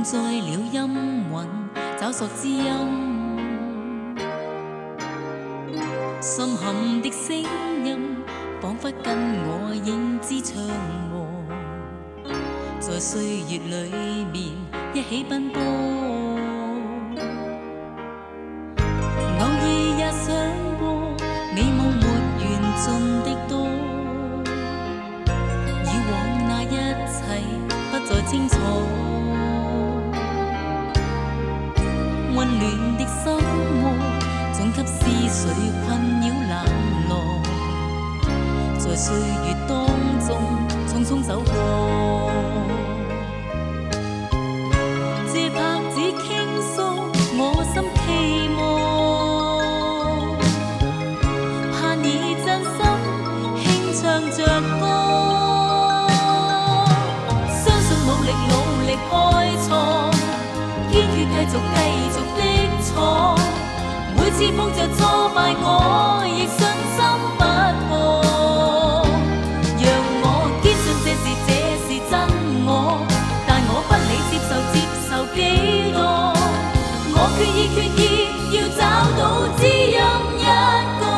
在了阴云，找索知音。深陷的声音，仿佛跟我影子唱和，在岁月里面一起奔波。偶尔也想过，美夢沒完盡的多，以往那一切不再清楚。溫暖的心窩，總給思緒困擾冷落，在歲月當中匆匆走過。借拍子傾訴我心期望，盼你真心輕唱着歌，相信努力開創，堅決繼續的闖，每次碰着挫敗我亦信心不破，讓我堅信這是真我，但我不理接受幾多，我決意要找到知音一個。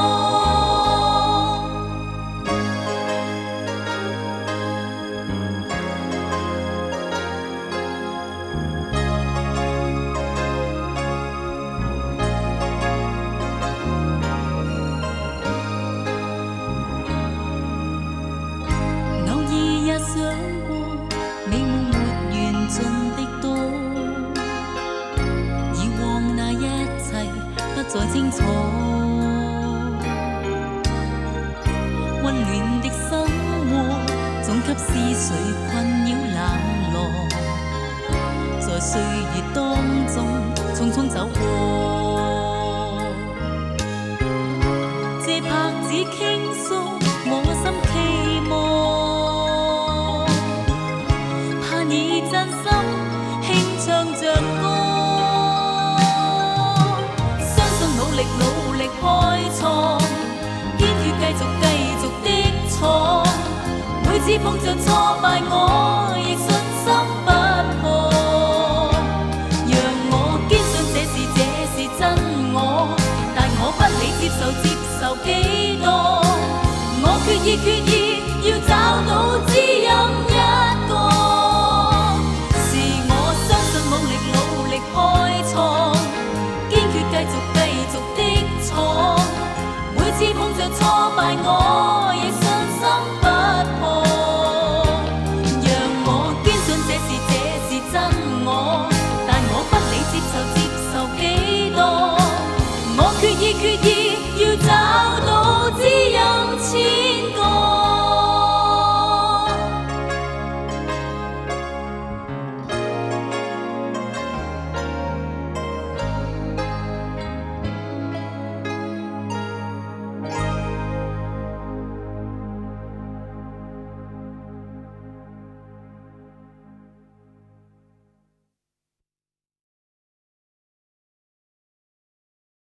想過美夢沒完盡的多，以往那一切不再清楚。溫暖的生活總給思緒困擾冷落，在歲月當中匆匆走過。借拍子傾訴我心期望，以真心輕唱着歌，相信努力開創，堅決繼續的闖，每次碰着挫敗我亦信心不破，讓我堅信這是真我，但我不理接受幾多，我決意要找到知音一個。開創，堅決繼續的闖，每次碰着挫敗我亦信心不破，讓我堅信這是真我，但我不理接受幾多，我決意。